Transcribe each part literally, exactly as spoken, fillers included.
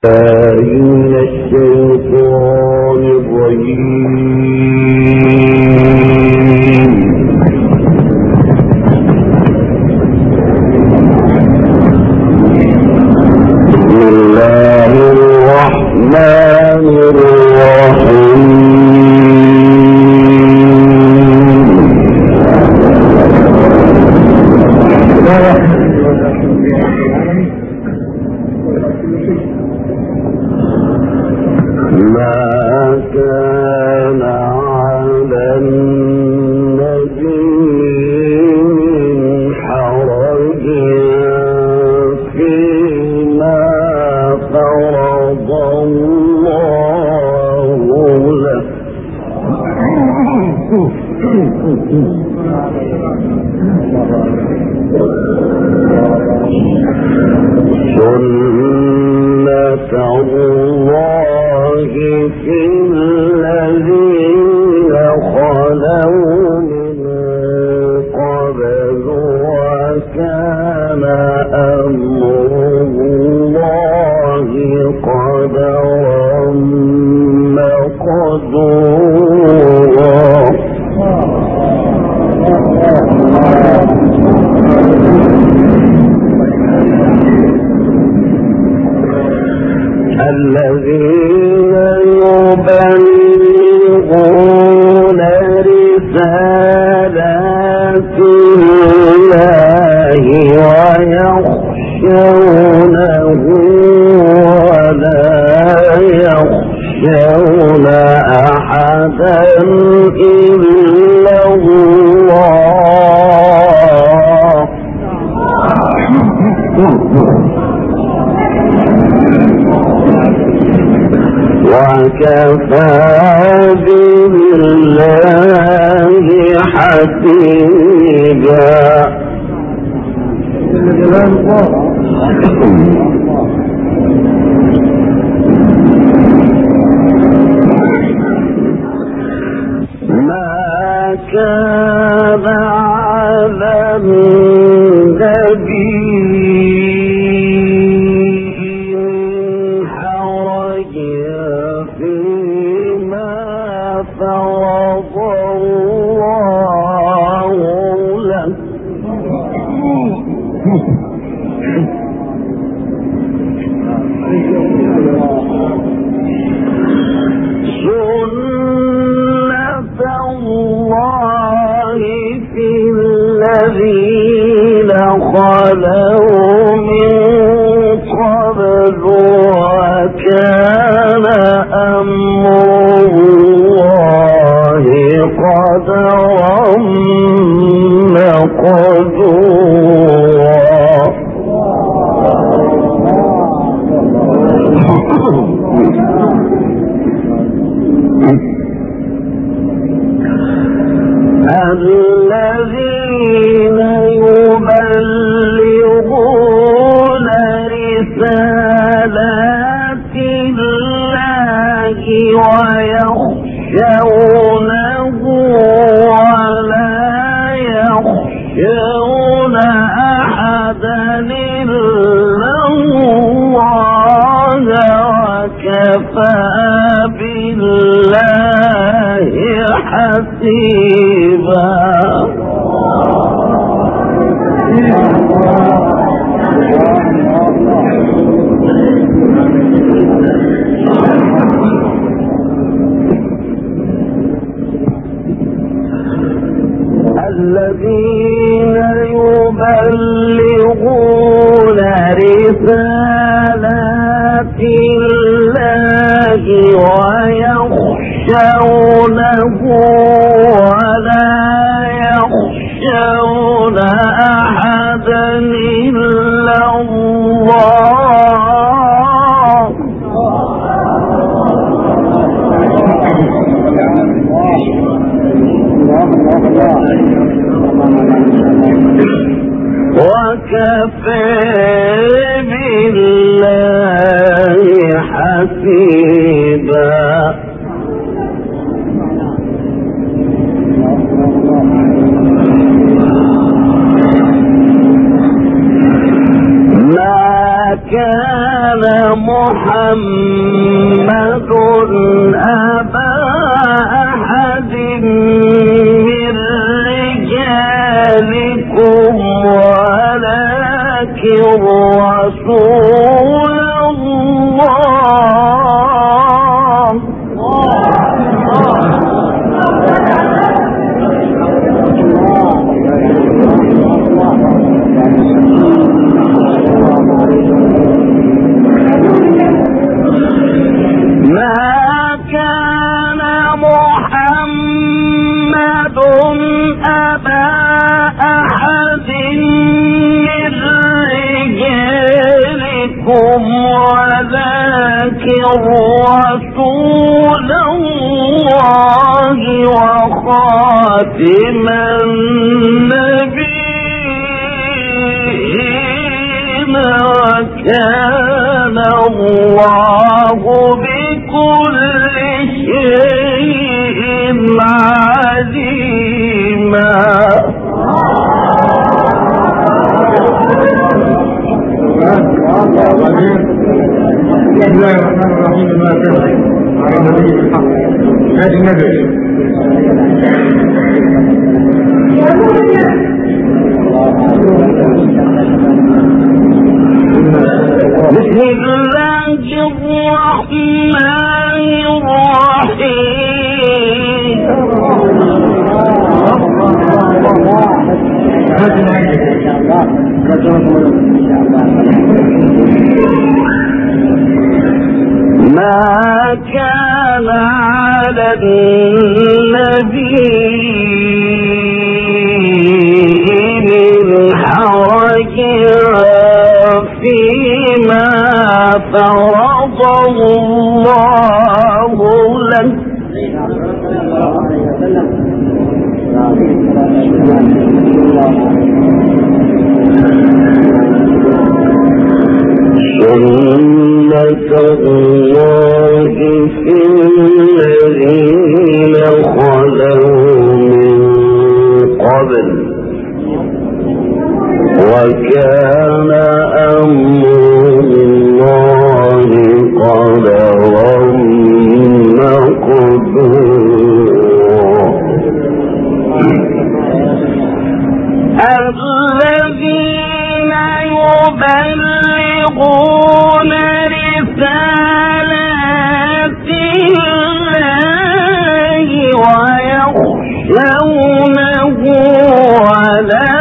من الشيطان الرجيم. بسم الله الرحمن الرحيم. سنة الله في الذين خلوا من قبل وكان أمر الله قدرا مقدورا. الذين يبلغون رسالات الله ويخشونه ولا يخشون أحدا إلا الله وكفى بالله حسيبا. ما كان على النبي خلوا من قبل وكان أمر الله قدرا مقدورا. الذين يبلغون رسالات الله ويخشونه ولا يخشون أحدا إلا الله وكفى بالله حسيبا. الذين يبلغون رسالات الله ويخشونه ولا يخشون أحدا إلا الله وكفى بالله حسيبا. ما كان محمد أبا أحد من رجالكم ولكن رسول الله. ما كان محمد أبا أحد من رجالكم ولكن رسول الله وخاتم النبيين وكان الله بكل شيء عليما. بسم الله الرحمن الرحيم. ما كان على النبي الحق هذه النبي بسم الله الرحمن الرحيم. ما كان على النبي من حرج فيما فرض الله له سنة الله في الذين خلوا من قبل وكان أمر الله قدرا مقدورا. الذين يبلغون رسالات الله ويخشونه ولا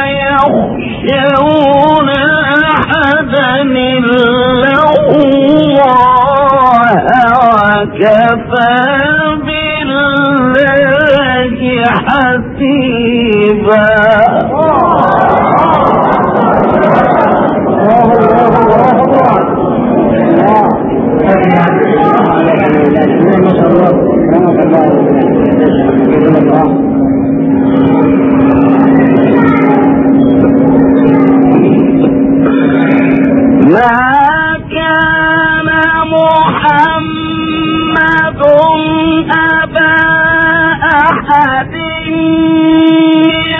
يخشون أحدا إلا الله وكفى بالله حسيبا. ما كان محمد أبا أحد من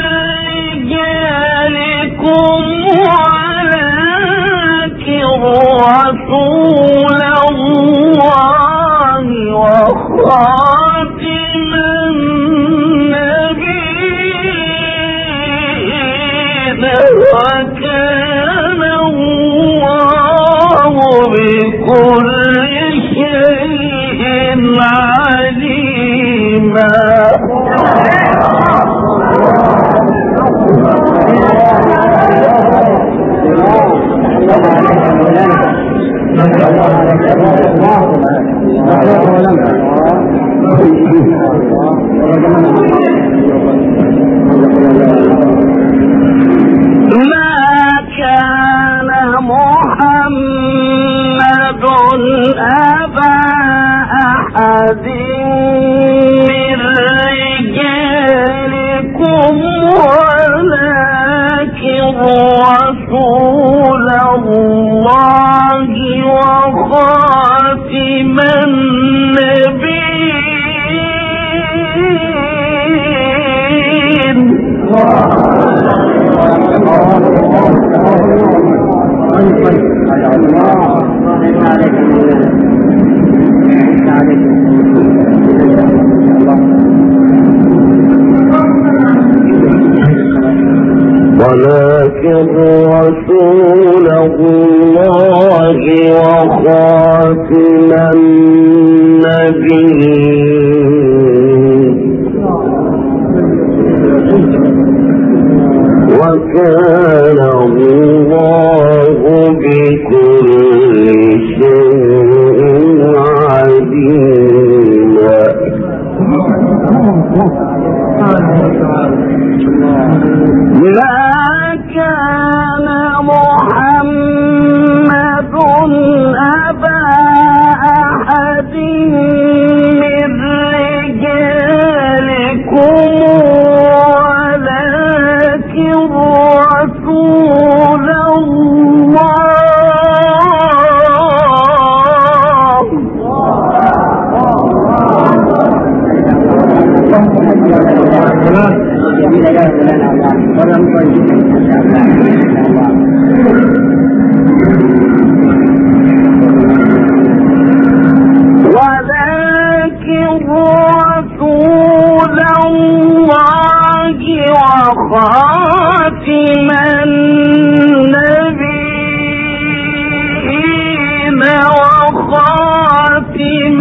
رجالكم ولكن رسول الله وخاتم النبيين وكان الله بكل شيء عليما. ما كان محمد أبا أحد من رجالكم ولكن رسول الله وخاتم النبيين وخاتم النبيين وكان الله بكل شيء عليما. ما كان محمد أبا أحد من رجالكم ولكن رسول الله ولكن رسول الله وخاتم النبيين وخاتم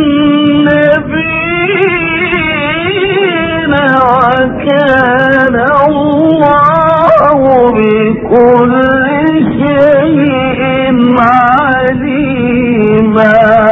النبيين وكان الله بكل شيء عليما.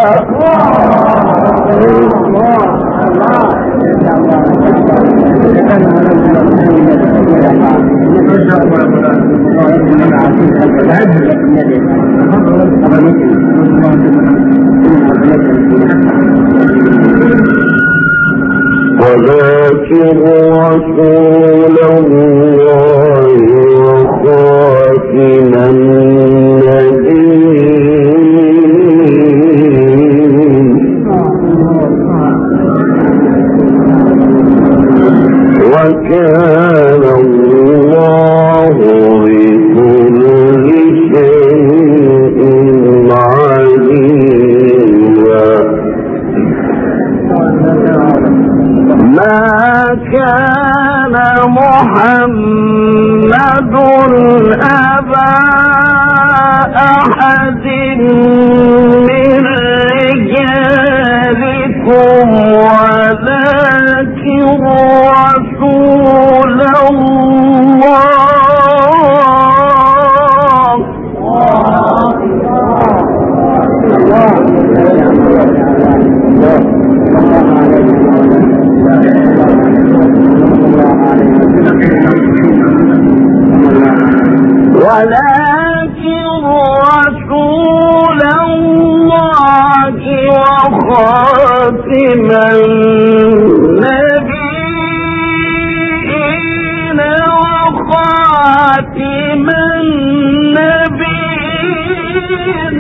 ولكن رسول الله وخاتم النبيين وكان الله بكل شيء عليما. ما كان محمد أبا أحد من رجالكم ولكن رسول الله ولكن رسول الله وخاتم النبيين وخاتم النبيين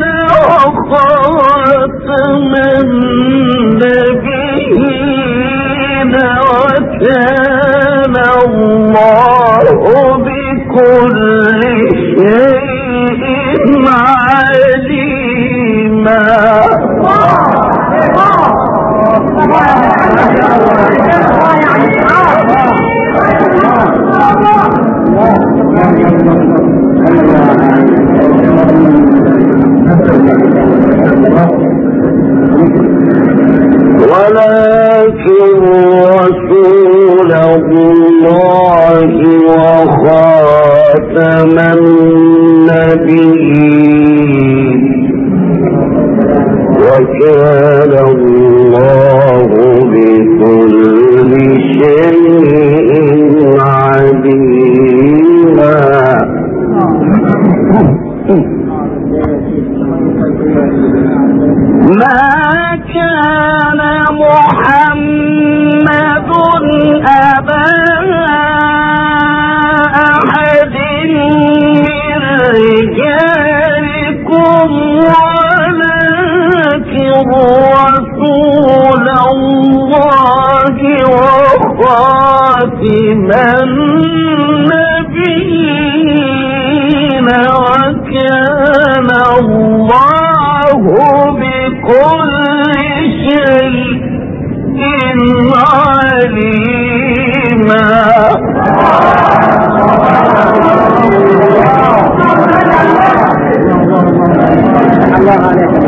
وخاتم النبيين وكان الله بكل شيء عليما. ولكن رسول الله وخاتم النبيين وكان الله بكل شيء عليما. ما كان محمد أبا أحد من رجالكم ولكن رسول الله وخاتم النبيين وكان الله بكل شيء عليما. الله عليك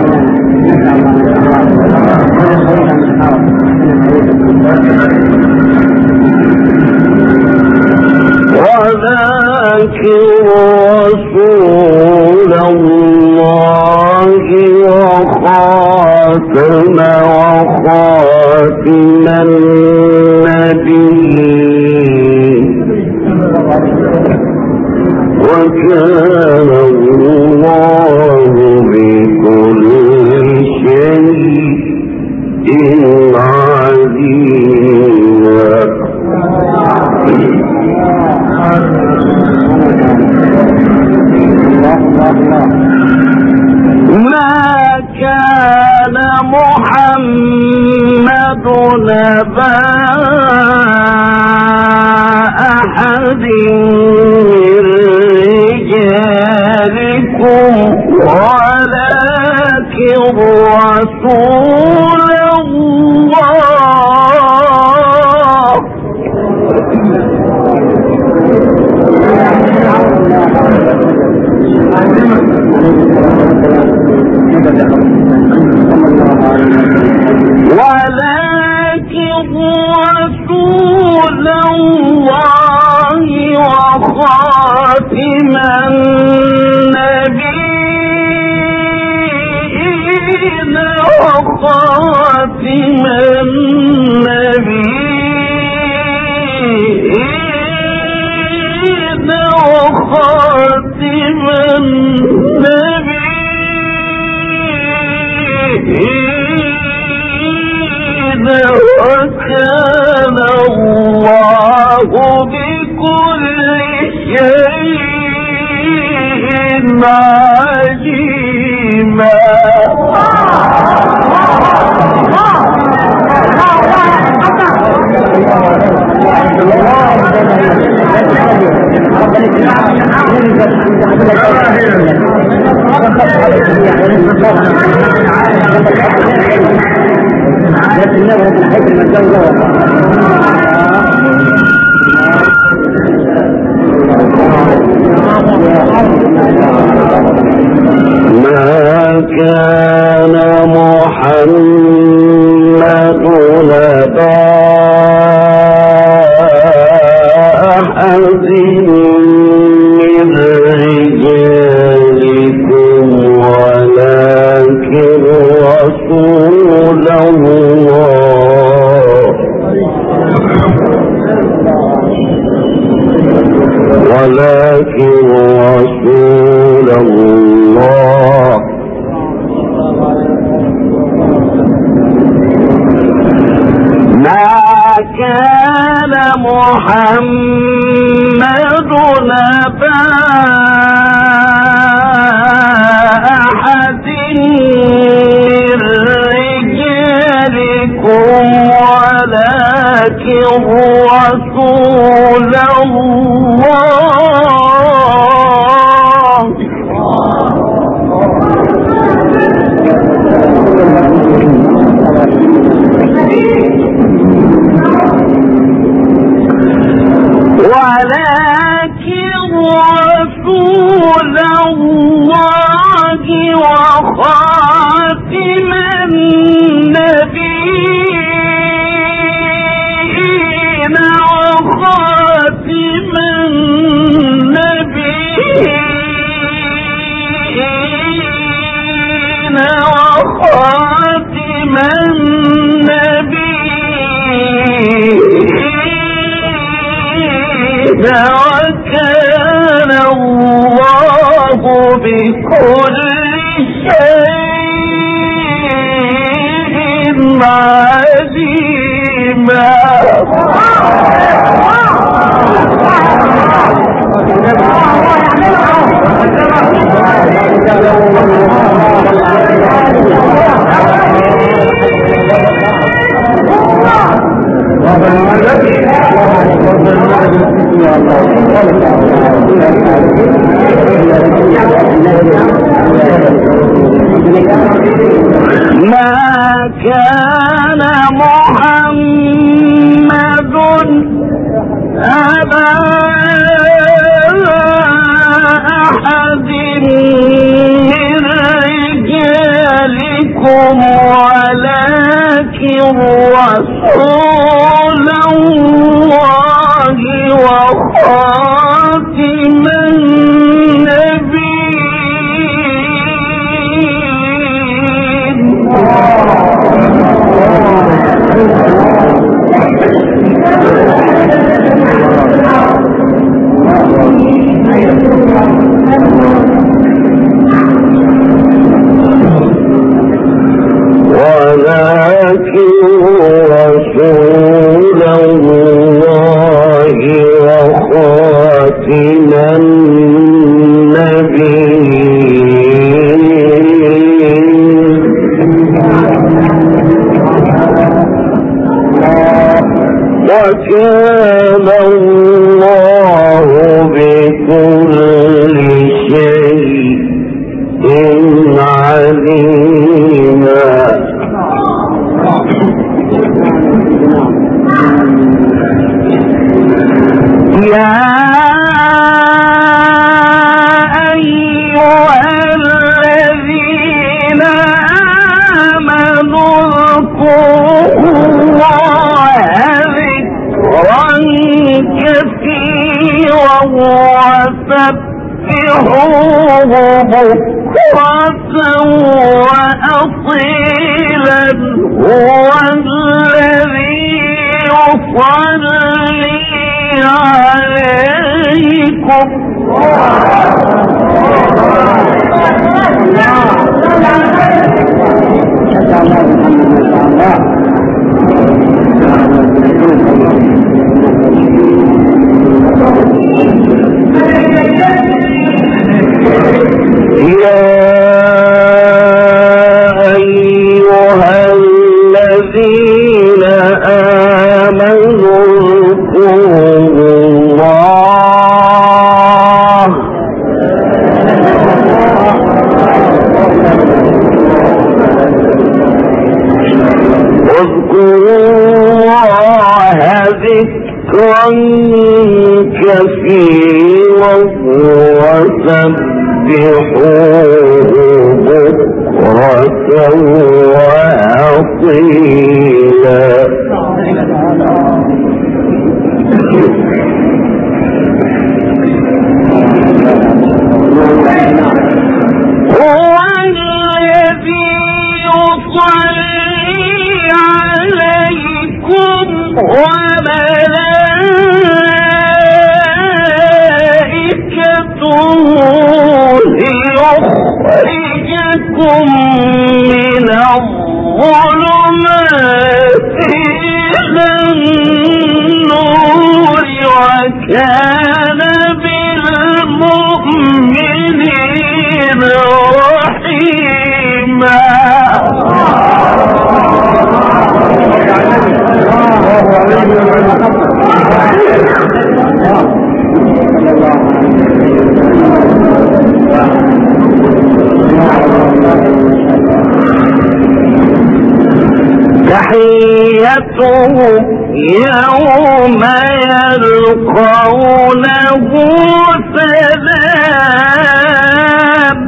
ولكن رسول الله وخاتم وخاتم النبيين وكان الله بكل شيء عليما. ما كان محمد نبا أحد من رجالكم ولكن رسول الله ولكن رسول الله وخاتم النبيين وخاتم النبيين وخاتم النبيين وكان الله بكل شيء عليما. ما كان محمد نبا أحد من رجالكم ولكن رسول الله ولكن رسول الله ما كان محمد نبا أحد من رجالكم ولكن رسول الله ولكن رسول الله وخاتم النبيين وخاتم النبيين وخاتم النبيين وكان الله بكل شيء عليما. ما كان محمد أبا أحد من رجالكم عليكم ولكن رسول الله وخاتم النبيين. ولكن رسول الله وخاتم النبيين. وكان الله بكل شيء عليما. يا أيها الذين آمنوا اذكروا الله ذكرا كثيرا وسبحوه بكرة وأصيلا. هو الذي يصلي عليكم يا أيها الذين آمنوا اذكروا الله اذكروا الله ذكرا كثيرا وسبحوه بكرة وأصيلا. هو الذي يصلي عليكم وملائكته ليخرجكم من الظلمات إلى النور وكان بالمؤمنين رحيما. تحيتهم يوم يلقونه سلام.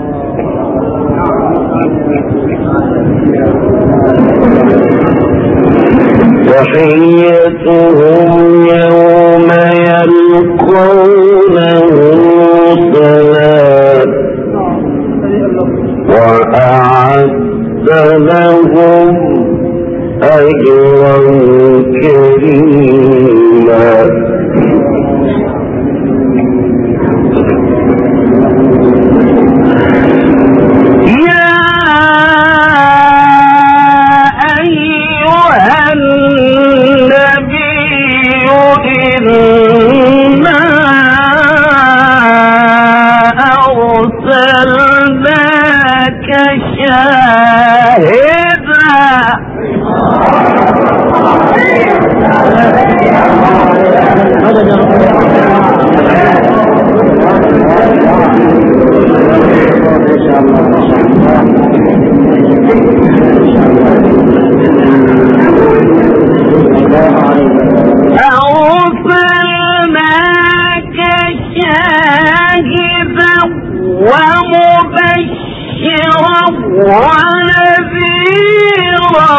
تحيتهم يوم يلقونه سلام وأعد لهم أجرا كريما. يا أيها النبي إنا أرسلناك شاهدا أرسلناك شاهدا ومبشرا ونذيرا بشيرا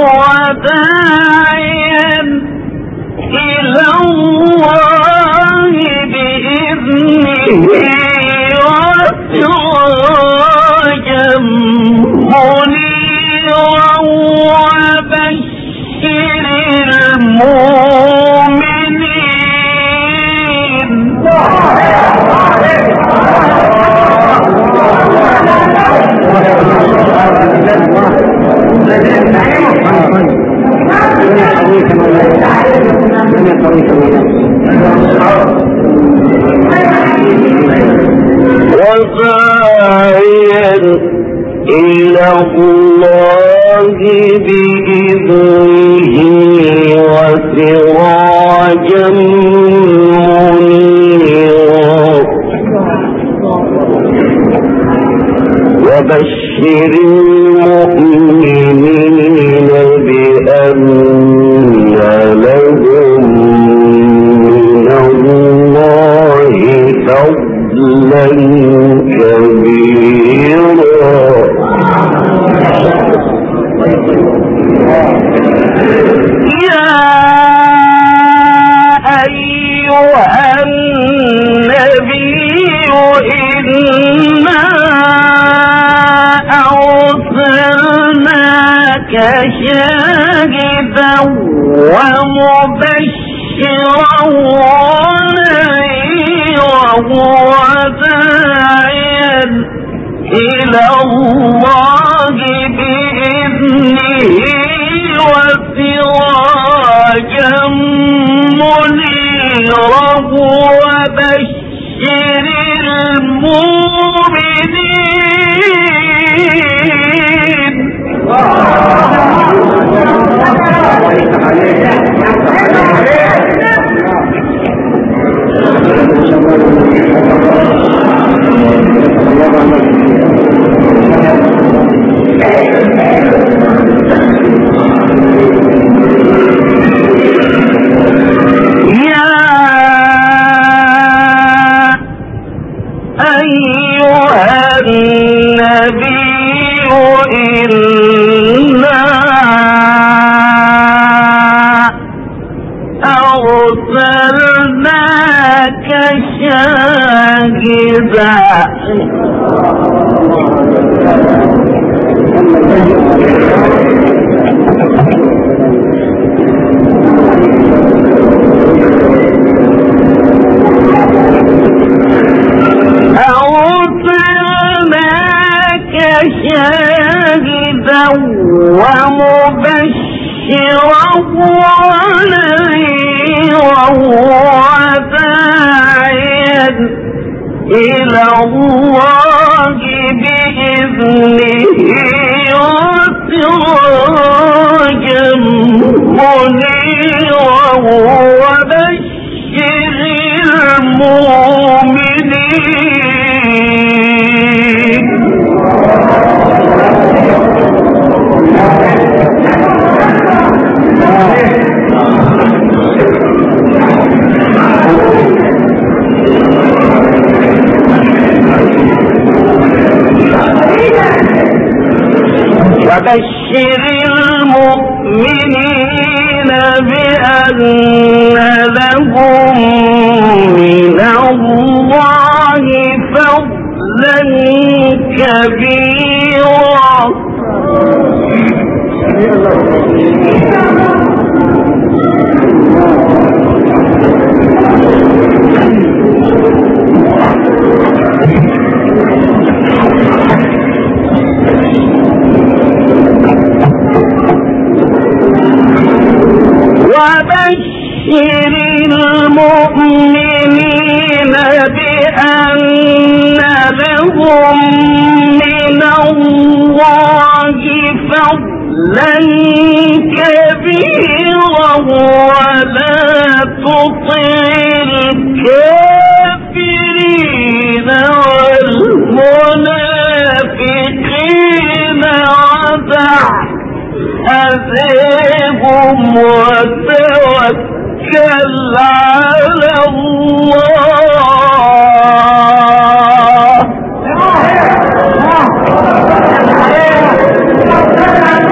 وداعيا إلى الله بإذنه وسراجا منيرا وبشر المؤمنين. وداعيا إلى الله بإذنه وسراجا منيرا وبشر المؤمنين بأن لهم من الله فضلا كبيرا. يا أيها النبي إنا أرسلناك شاهدا ومبشرا ونذيرا وداعيا إلى الله بإذنه وسراجا منيرا وبشر المؤمنين. يا أيها النبي إنا أرسلناك شاهدا أرسلناك شاهدا ومبشرا ونذيرا وداعيا إلى الله بإذنه وسراجا منيرا وبشر المؤمنين. وبشر المؤمنين بأن لهم من الله فضلا كبيرا. وبشر المؤمنين بأن لهم من الله فضلا كبيرا ولا تطع الكافرين والمنافقين ودع أذيهم وتوكل على الله.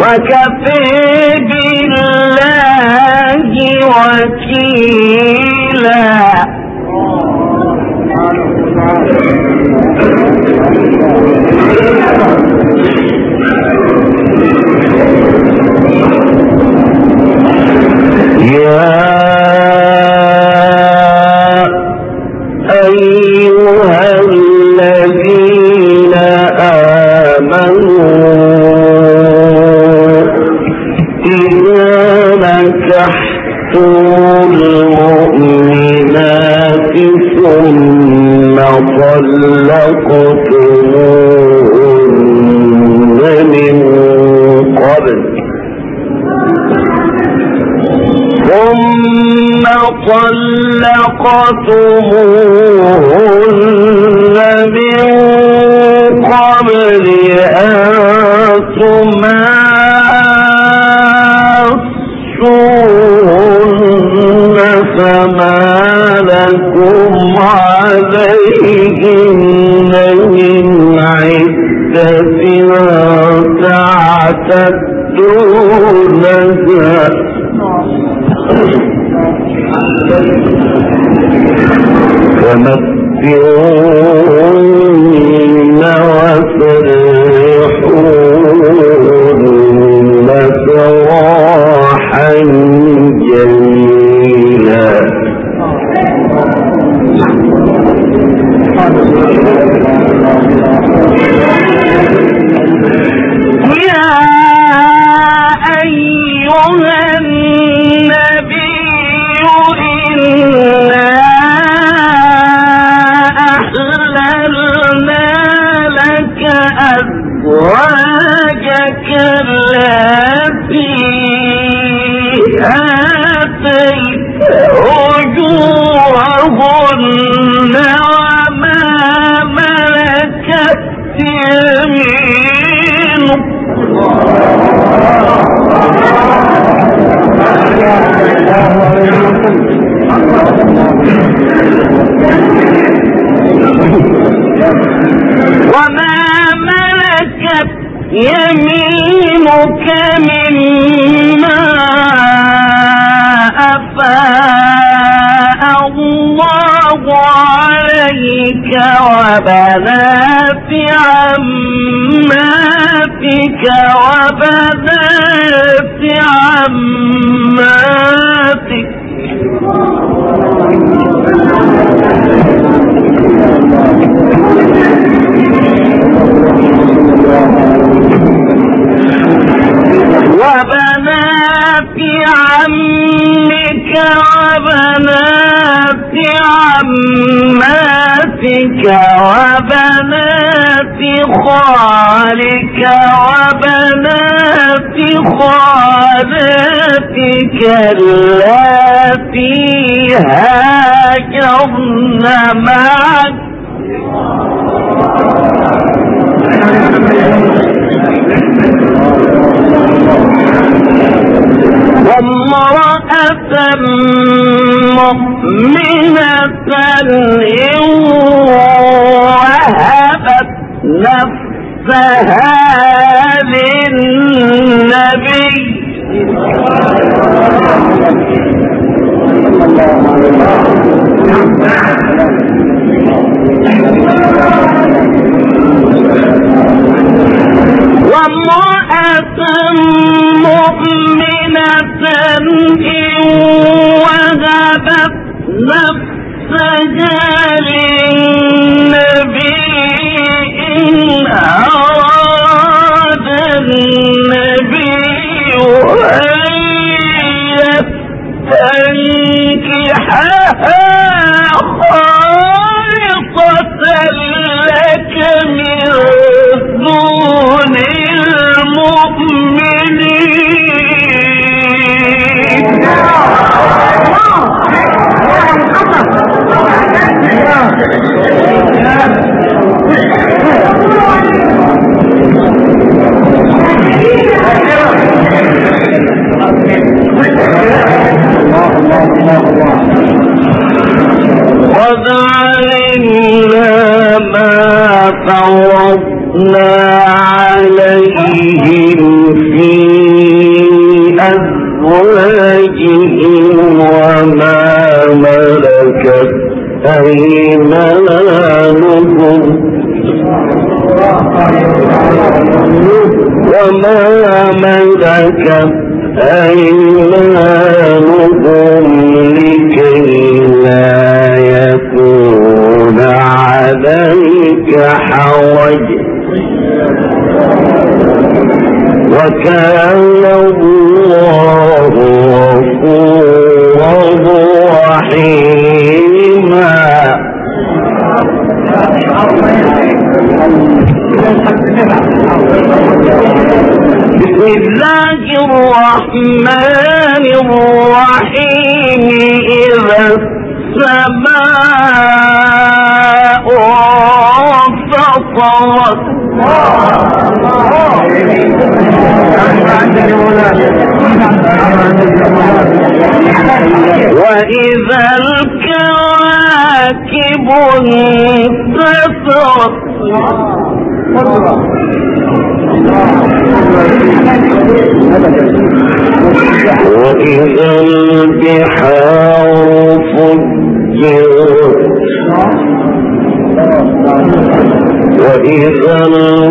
وكفى بالله وكيلا. يا أيها الذين آمنوا إذا نكحتم المؤمنات ثم طلقتموهن من قبل ثم طلقتموهن من قبل أن تماسوهن فما لكم عليهن من عدة تعتدونها فمتعوهن وسرحوهن سراحا جميلا. يا أيها النبي إنا أحللنا لك أزواجك التي آتيت أجورهن وما ملكت يمينك وما ملكت يمينك مما أفاء الله عليك وبنات عماتك وبنات عماتك وبنات عمك وبنات عماتك وبنات خالك وبنات خالاتك اللاتي هاجرن معك وامرأة مؤمنة إن وهبت نفسها للنبي وامرأة مؤمنة إن وهبت نفسها للنبي إن أراد النبي أن يستنكحها خالصة لك من دون قد علمنا ما فرضنا عليهم في وما ملكت أيمانكم وما ملكت أيمانكم لكي لا يكون عليك حرج وكان الله غفورا رحيما. بسم الله الرحمن الرحيم. إذا السماء انفطرت وإذا الكواكب انتثرت وإذا البحار فجرت وإذا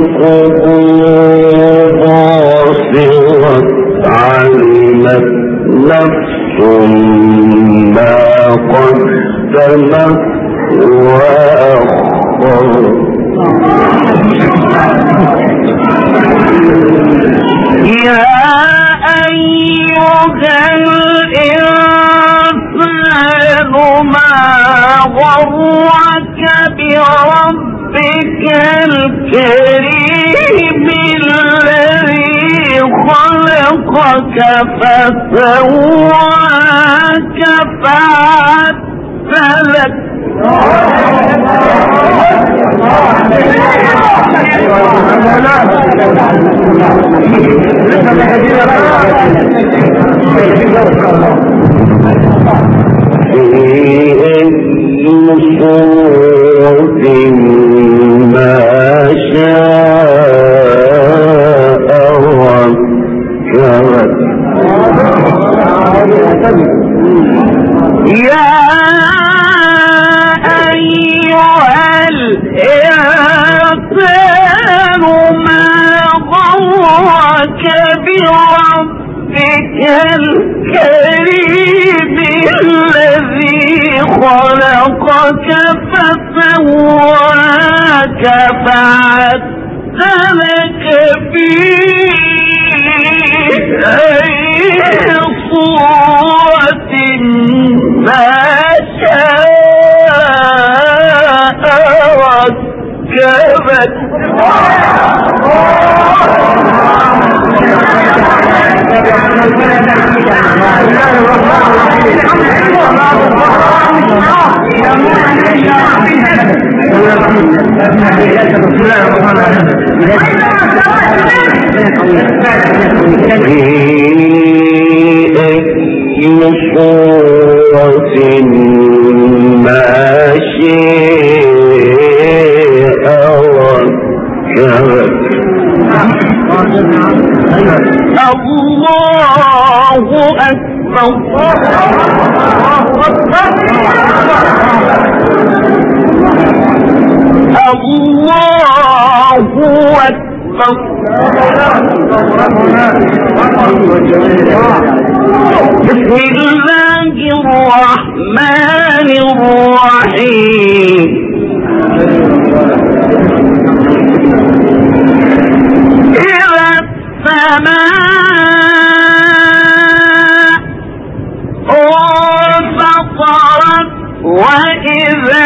القبور باسطت علمت نفس ما قدمت وأخرت. يا أيها الإنسان ما غرك بربك الكريم الذي خلقك فسواك فعدلك في أي صورة ما شاء ركبك. يا أيها الإنسان ما غرك بربك الكريم الذي خلقك فسواك فعدلك في أي صورة ما شاء ركبك. في أي صورة ما شاء ركبك. الله أكبر. الله أكبر. بسم الله الرحمن الرحيم. إذا السماء انفطرت وإذا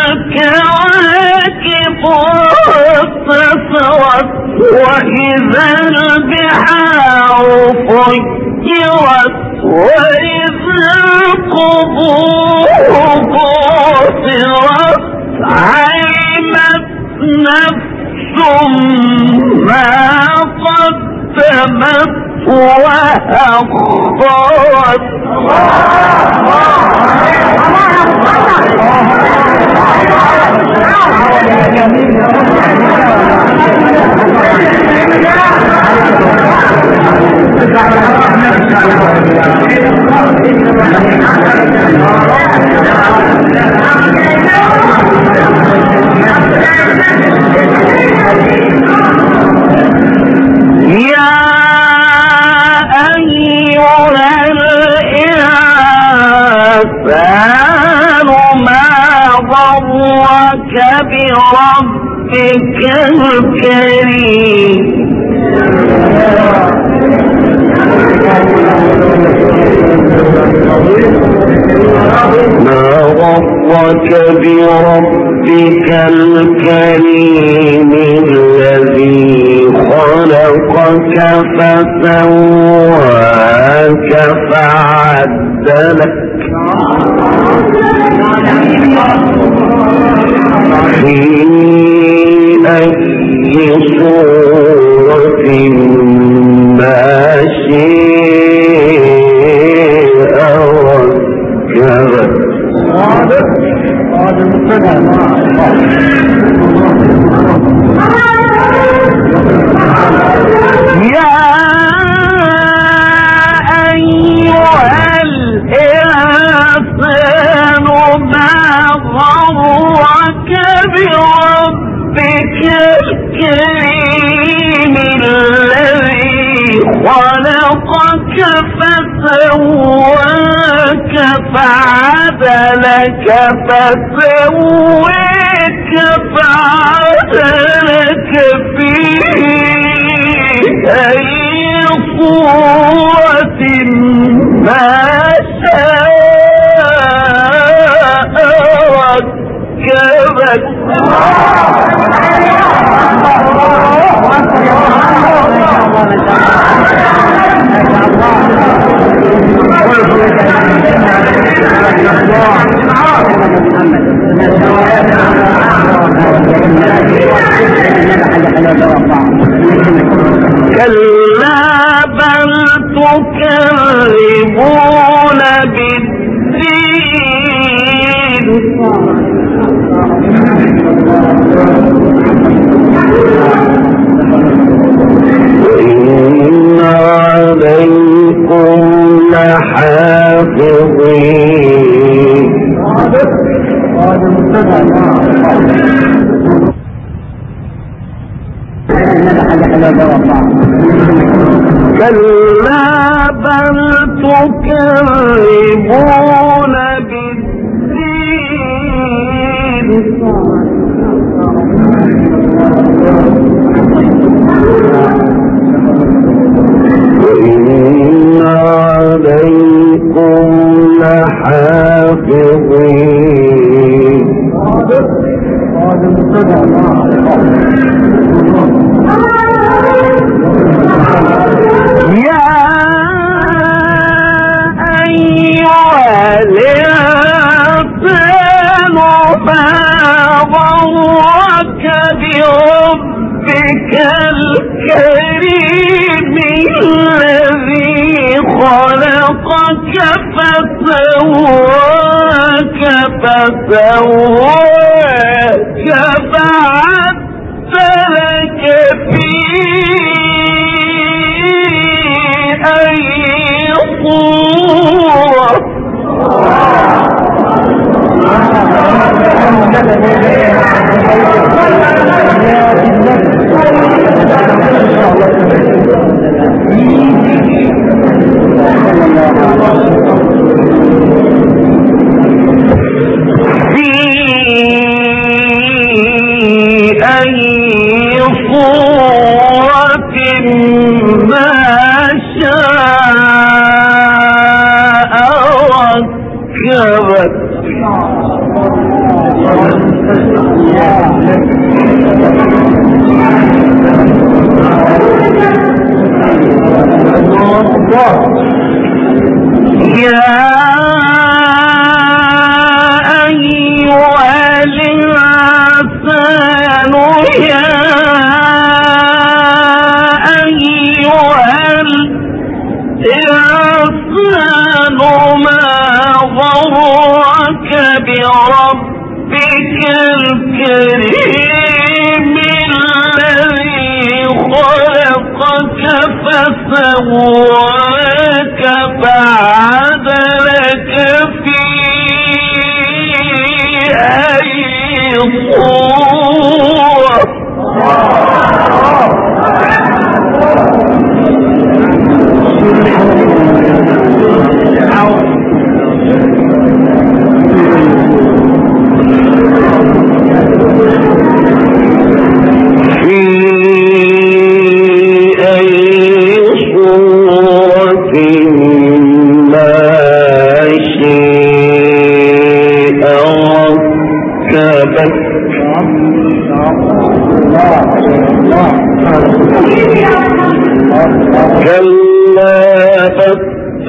الكواكب انتثرت وإذا البحار فجرت وإذا القبور باسطت علمت نفس ما قدمت وأخرت. غرك بربك الكريم ما غرك بربك الكريم الذي خلقك فسواك فعدلك في أي صورة ما شاء ركبك يا أيها الإنسان ما غرك بربك الكريم الذي خلقك فسواك فعدلك فسويك فعدلك في أي صورة ما شاء ركبك كلا بل تكذبون بالدين وإن عليكم لحافظين كلا بل تكذبون بالدين وإن عليكم لحافظين يا أيها الإنسان ما غرك بربك الكريم الذي خلقك فسواك فسواك فعدلك في أي صورة في أي صورة ما شاء ركبك يا أيها الإنسان يا أيها الإنسان ما غرك بربك الكريم الذي خلقك فسواك فعدلك في أي صورة كلا بل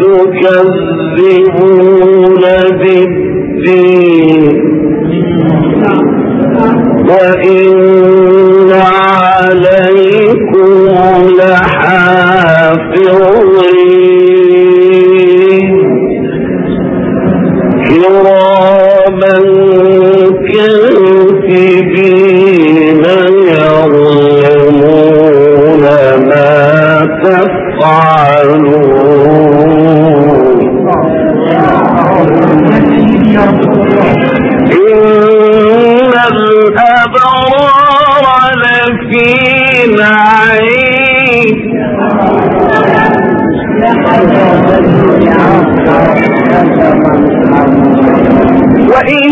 تكذبون بالدين وإن عليكم لحافظين كراما كاتبين يعلمون ما تفعلون إن الأبرار لفي نعيم وإن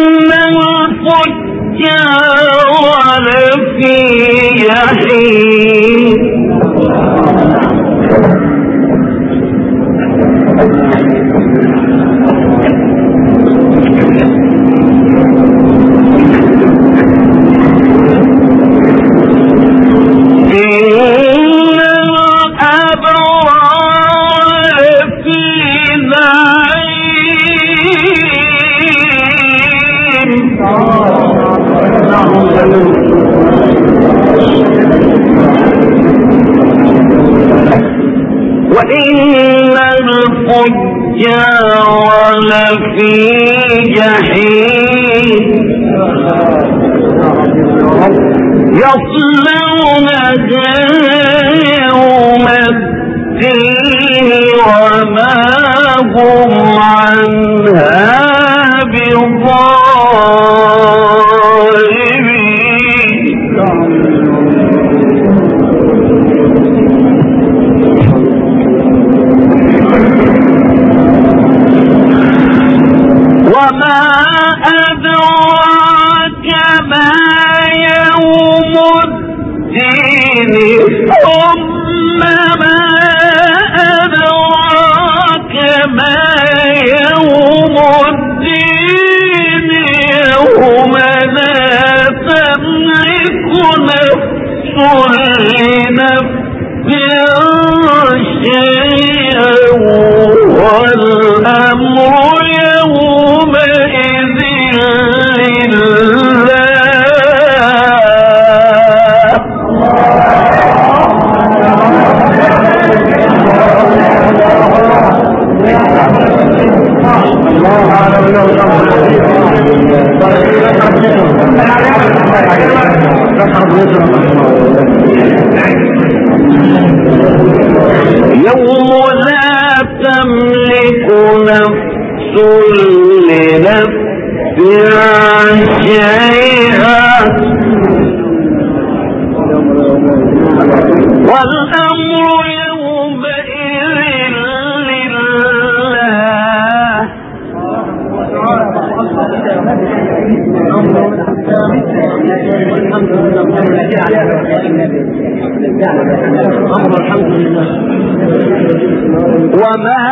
الفجار لفي جحيم وإن الفجار لفي جحيم يصلونها يوم الدين وما هم عنها بغائبين وما أدراك ما يوم الدين ثم ما أدراك ما يوم الدين يوم لا تملك نفس لنفس شيئا والأمر يومئذ لله يوم لا تملك نفس لنفس شيئا والأمر يومئذ لله وما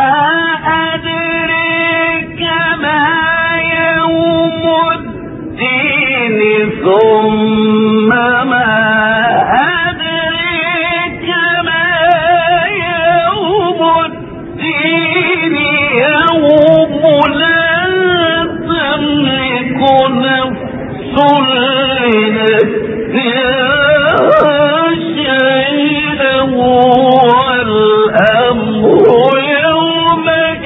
أدريك ما يوم الدين ثم ما أدريك ما يوم الدين يوم لا تملك نفس لنفس شيئا والأمر يومئذ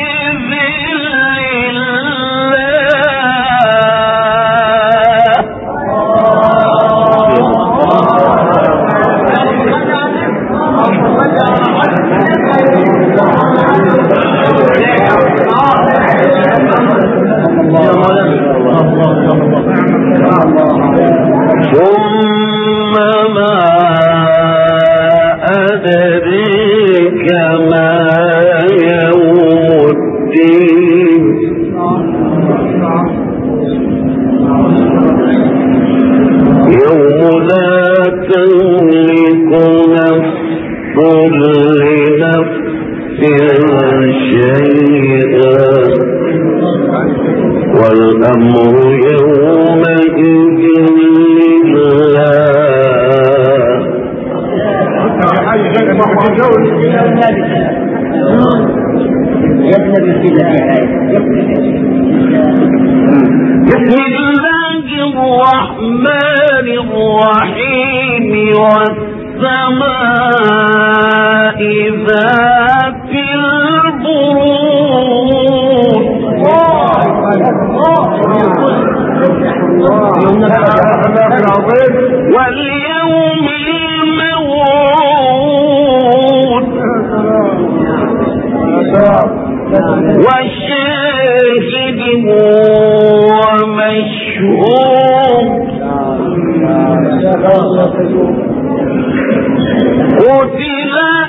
ثم ما أدريك ما يوم الدين يوم لا تملك نفس لنفس شيئا والأمر يومئذ بسم الله الرحمن الرحيم والسماء ذات البروج واليوم الموعود والشاهد ومشهود قتل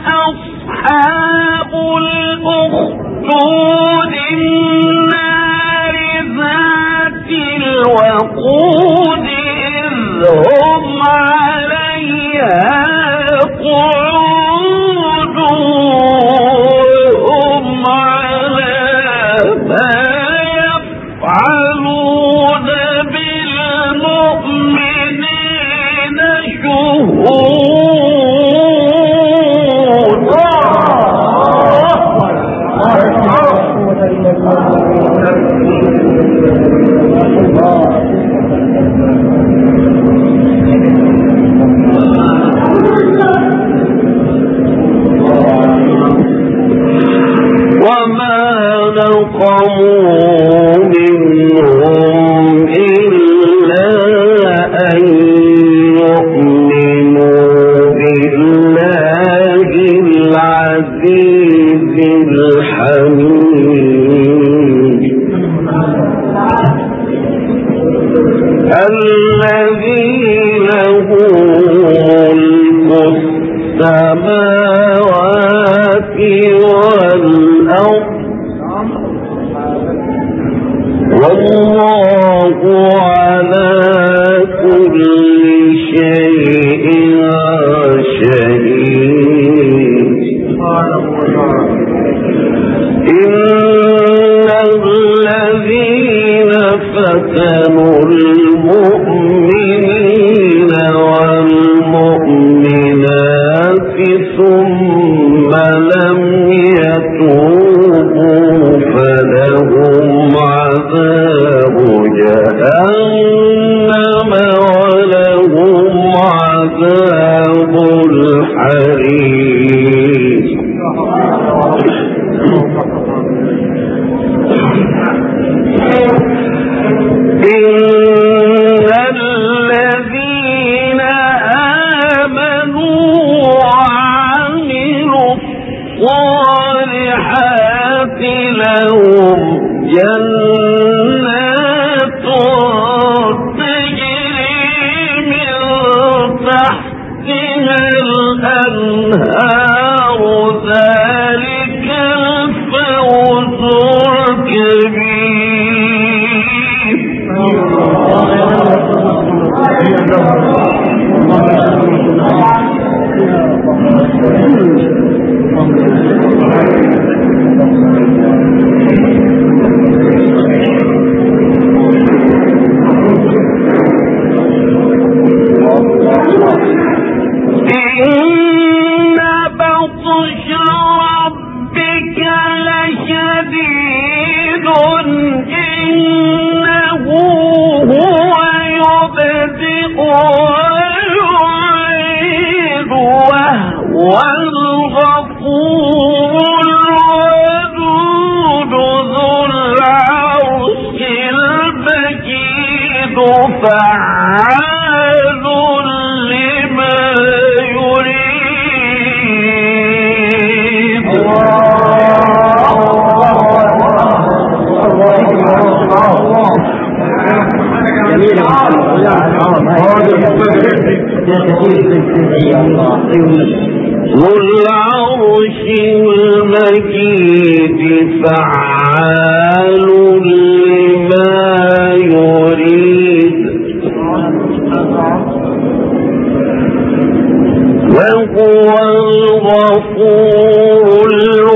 أصحاب الأخدود النار ذات الوقود إذ هم عليها قعود وهم على ما يفعلون بالمؤمنين شهود. وما نقموا منهم إلا أن يؤمنوا بالله العزيز الحميد الذي له ملك السماوات والأرض والله على كل شيء شهيد. إن الذين فتنوا المؤمنين والمؤمنات ثم لم يتوبوا فلهم عذاب جهنم ولهم عذاب الحريق. إن الذين آمنوا وعملوا الصالحات لهم جنات تجري من تحتها الأنهار ذلك الفوز الكبير. إن بطش ربك لشديد إنه هو يبدئ ويعيد وهو الغفور الودود ذو العرش المجيد فعال لما يريد. ذو العرش المجيد فعال لما يريد وهو الغفور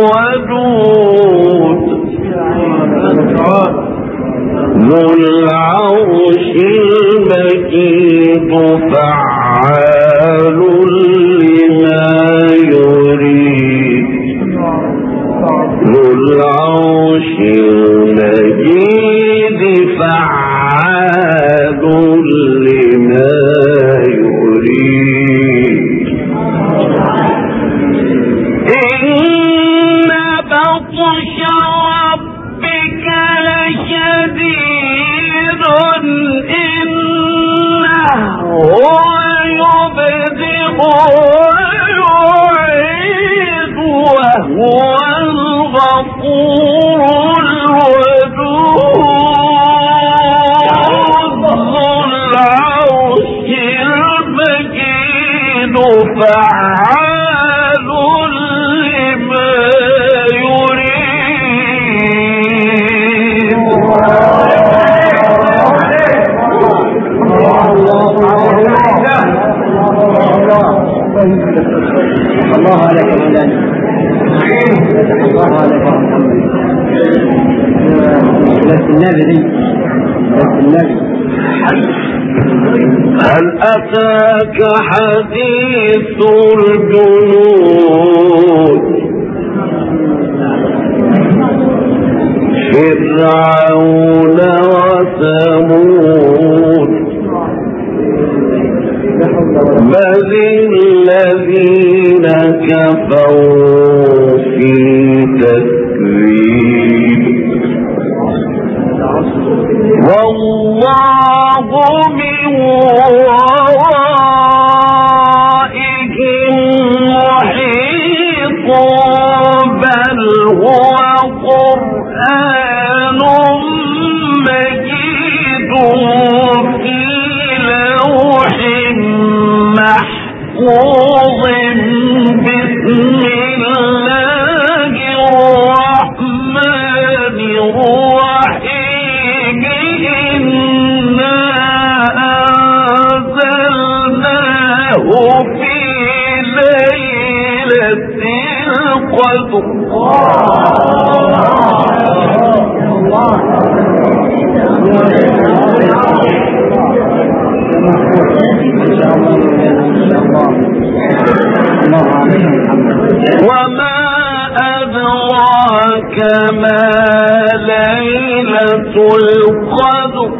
الودود ذو العرش المجيد فعال لما يريد. فعال لما يريد إن بطش ربك لشديد إنه هو يبدئ ويعيد وهو الغفور الودود ذو العرش المجيد فعال لما يريد. الله عليك مولانا، الله عليك محمد. بس النبي بس النبي هل أتاك حديث الجنود فرعون وثمود بل الذين كفروا في تكذيب والله من ورائهم محيط بل هو قرآن مجيد في لوح محفوظ بسم الله الرحمن الرحيم إنا أنزلناه في ليلة القدر وما أدراك ما ليلة القدر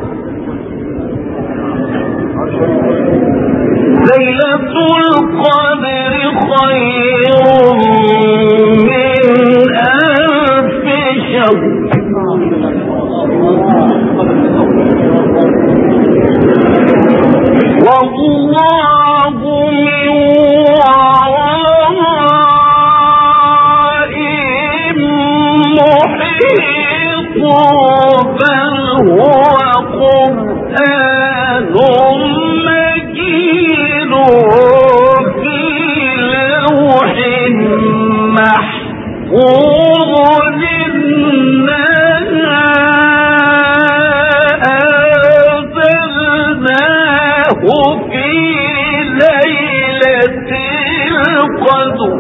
ليلة القدر خير من ألف شهر والله من ورائهم محيط بل هو قرآن مجيد في لوح محفوظ إنا أنزلناه في ليلة القدر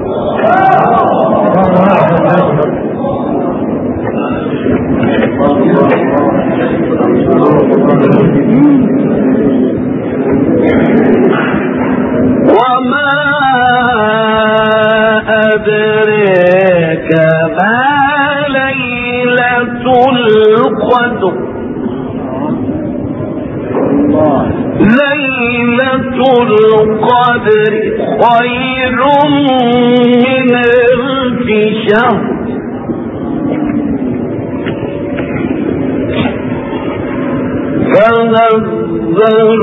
وما أدريك ما ليلة القدر ليلة القدر خير من ألف شهر تنزل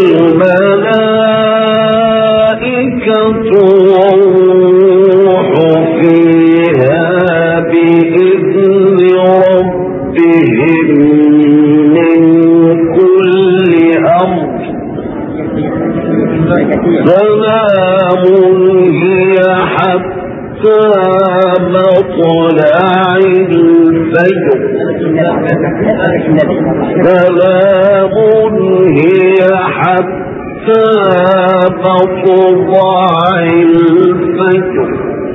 الملائكة والروح فيها بإذن ربهم من كل أمر سلام هي حتى مطلع الفجر سلام هي حتى مطلع الفجر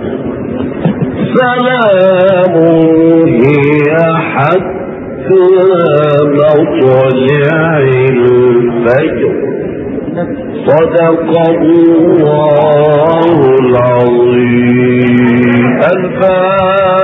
سلام هي حتى مطلع الفجر صدق الله العظيم. الفاتحة.